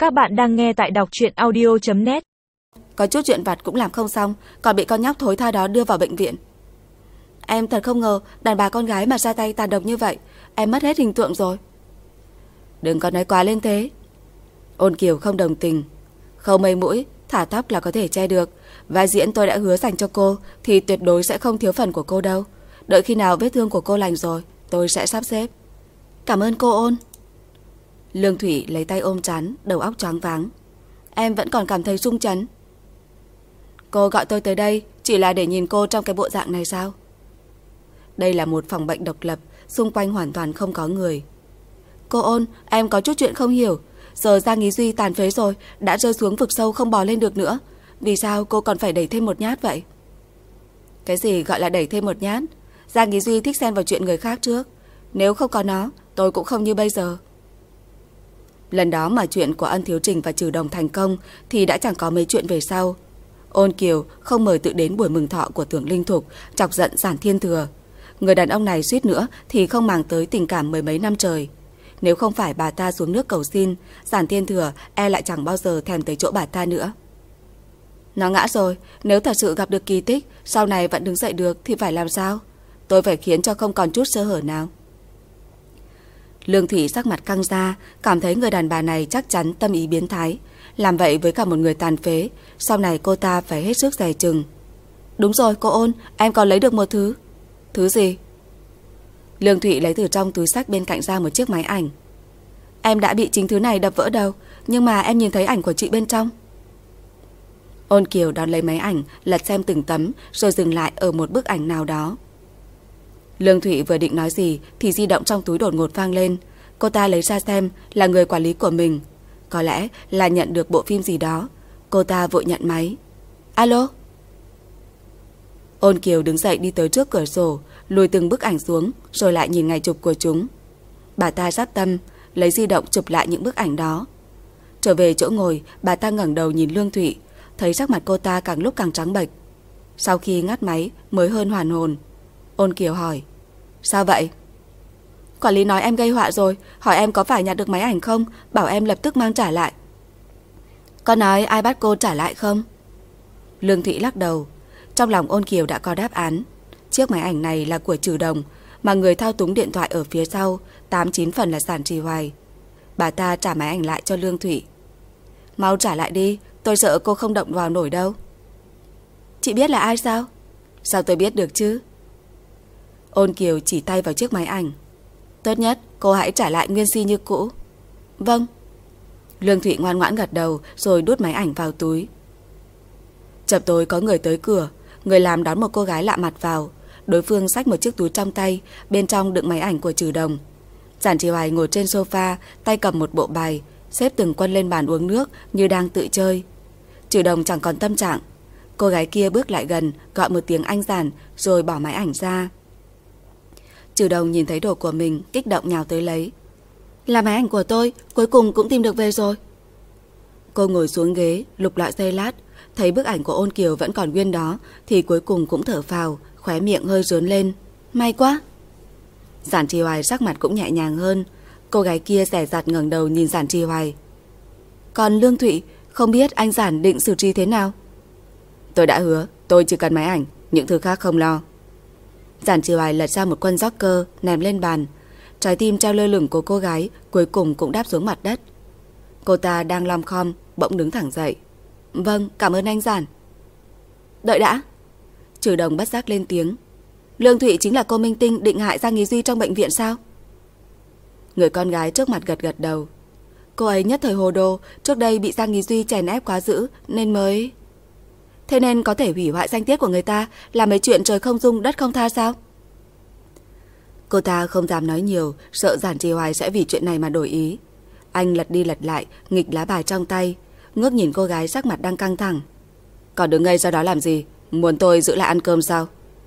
Các bạn đang nghe tại đọc truyện audio.net. Có chút chuyện vặt cũng làm không xong, còn bị con nhóc thối tha đó đưa vào bệnh viện. Em thật không ngờ đàn bà con gái mà ra tay tàn độc như vậy. Em mất hết hình tượng rồi. Đừng có nói quá lên thế. Ôn Kiều không đồng tình. Khâu mây mũi, thả tóc là có thể che được. Vai diễn tôi đã hứa dành cho cô thì tuyệt đối sẽ không thiếu phần của cô đâu. Đợi khi nào vết thương của cô lành rồi, tôi sẽ sắp xếp. Cảm ơn cô Ôn. Lương Thủy lấy tay ôm trán, đầu óc choáng váng. Em vẫn còn cảm thấy rung chấn. Cô gọi tôi tới đây chỉ là để nhìn cô trong cái bộ dạng này sao? Đây là một phòng bệnh độc lập, xung quanh hoàn toàn không có người. Cô Ôn, em có chút chuyện không hiểu. Giờ Giang Ý Duy tàn phế rồi, đã rơi xuống vực sâu không bò lên được nữa. Vì sao cô còn phải đẩy thêm một nhát vậy? Cái gì gọi là đẩy thêm một nhát? Giang Ý Duy thích xen vào chuyện người khác trước. Nếu không có nó, tôi cũng không như bây giờ. Lần đó mà chuyện của Ân Thiếu Trình và Trừ Đồng thành công thì đã chẳng có mấy chuyện về sau. Ôn Kiều không mời tự đến buổi mừng thọ của Tưởng Linh Thục, chọc giận Giản Thiên Thừa. Người đàn ông này suýt nữa thì không màng tới tình cảm mười mấy năm trời. Nếu không phải bà ta xuống nước cầu xin, Giản Thiên Thừa e lại chẳng bao giờ thèm tới chỗ bà ta nữa. Nó ngã rồi, nếu thật sự gặp được kỳ tích, sau này vẫn đứng dậy được thì phải làm sao? Tôi phải khiến cho không còn chút sơ hở nào. Lương Thủy sắc mặt căng ra, cảm thấy người đàn bà này chắc chắn tâm ý biến thái. Làm vậy với cả một người tàn phế, sau này cô ta phải hết sức dè chừng. Đúng rồi cô Ôn, em còn lấy được một thứ. Thứ gì? Lương Thủy lấy từ trong túi xách bên cạnh ra một chiếc máy ảnh. Em đã bị chính thứ này đập vỡ đầu, nhưng mà em nhìn thấy ảnh của chị bên trong. Ôn Kiều đón lấy máy ảnh, lật xem từng tấm, rồi dừng lại ở một bức ảnh nào đó. Lương Thủy vừa định nói gì thì di động trong túi đột ngột vang lên. Cô ta lấy ra xem là người quản lý của mình. Có lẽ là nhận được bộ phim gì đó. Cô ta vội nhận máy. Alo? Ôn Kiều đứng dậy đi tới trước cửa sổ, lùi từng bức ảnh xuống, rồi lại nhìn ngày chụp của chúng. Bà ta sát tâm, lấy di động chụp lại những bức ảnh đó. Trở về chỗ ngồi, bà ta ngẩng đầu nhìn Lương Thủy, thấy sắc mặt cô ta càng lúc càng trắng bệch. Sau khi ngắt máy mới hơn hoàn hồn. Ôn Kiều hỏi, sao vậy? Quản lý nói em gây họa rồi, hỏi em có phải nhặt được máy ảnh không, bảo em lập tức mang trả lại. Có nói ai bắt cô trả lại không? Lương Thủy lắc đầu. Trong lòng Ôn Kiều đã có đáp án. Chiếc máy ảnh này là của Trừ Đồng, mà người thao túng điện thoại ở phía sau 8-9 phần là Giản Trì Hoài. Bà ta trả máy ảnh lại cho Lương Thủy. Mau trả lại đi, tôi sợ cô không động vào nổi đâu. Chị biết là ai sao? Sao tôi biết được chứ? Ôn Kiều chỉ tay vào chiếc máy ảnh. Tốt nhất cô hãy trả lại nguyên si như cũ. Vâng. Lương Thủy ngoan ngoãn gật đầu, rồi đút máy ảnh vào túi. Chập tối có người tới cửa. Người làm đón một cô gái lạ mặt vào. Đối phương xách một chiếc túi trong tay, bên trong đựng máy ảnh của Trừ Đồng. Giản Trì Hoài ngồi trên sofa, tay cầm một bộ bài, xếp từng quân lên bàn uống nước như đang tự chơi. Trừ Đồng chẳng còn tâm trạng. Cô gái kia bước lại gần, gọi một tiếng anh Giản, rồi bỏ máy ảnh ra. Trừ Đồng nhìn thấy đồ của mình, kích động nhào tới lấy. Là máy ảnh của tôi, cuối cùng cũng tìm được về rồi. Cô ngồi xuống ghế, lục lọi giây lát, thấy bức ảnh của Ôn Kiều vẫn còn nguyên đó, thì cuối cùng cũng thở phào, khóe miệng hơi rướn lên. May quá. Giản Trì Hoài sắc mặt cũng nhẹ nhàng hơn. Cô gái kia dè dặt ngẩng đầu nhìn Giản Trì Hoài. Còn Lương Thụy, không biết anh Giản định xử trí thế nào? Tôi đã hứa, tôi chỉ cần máy ảnh, những thứ khác không lo. Giản Trì Hoài lật ra một quân Joker ném lên bàn. Trái tim treo lơ lửng của cô gái cuối cùng cũng đáp xuống mặt đất. Cô ta đang lom khom, bỗng đứng thẳng dậy. Vâng, cảm ơn anh Giản. Đợi đã. Trừ Đồng bất giác lên tiếng. Lương Thụy chính là cô minh tinh định hại Giang Ý Duy trong bệnh viện sao? Người con gái trước mặt gật gật đầu. Cô ấy nhất thời hồ đồ, trước đây bị Giang Ý Duy chèn ép quá dữ nên mới... Thế nên có thể hủy hoại danh tiết của người ta, làm mấy chuyện trời không dung đất không tha sao? Cô ta không dám nói nhiều, sợ Giản Trì Hoài sẽ vì chuyện này mà đổi ý. Anh lật đi lật lại, nghịch lá bài trong tay, ngước nhìn cô gái sắc mặt đang căng thẳng. Còn đứng ngây ra đó làm gì? Muốn tôi giữ lại ăn cơm sao?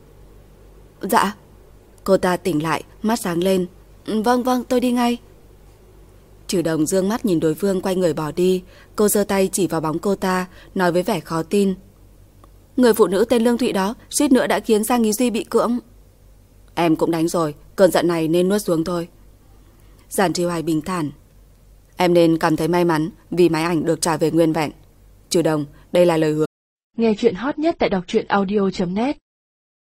Dạ. Cô ta tỉnh lại, mắt sáng lên. Vâng vâng, tôi đi ngay. Trừ Đồng dương mắt nhìn đối phương quay người bỏ đi. Cô giơ tay chỉ vào bóng cô ta, nói với vẻ khó tin. Người phụ nữ tên Lương Thụy đó suýt nữa đã khiến Giang Ý Duy bị cưỡng. Em cũng đánh rồi, cơn giận này nên nuốt xuống thôi. Giản Trì Hoài bình thản. Em nên cảm thấy may mắn vì máy ảnh được trả về nguyên vẹn. Chủ Đồng, đây là lời hứa. Nghe chuyện hot nhất tại đọc truyện audio.net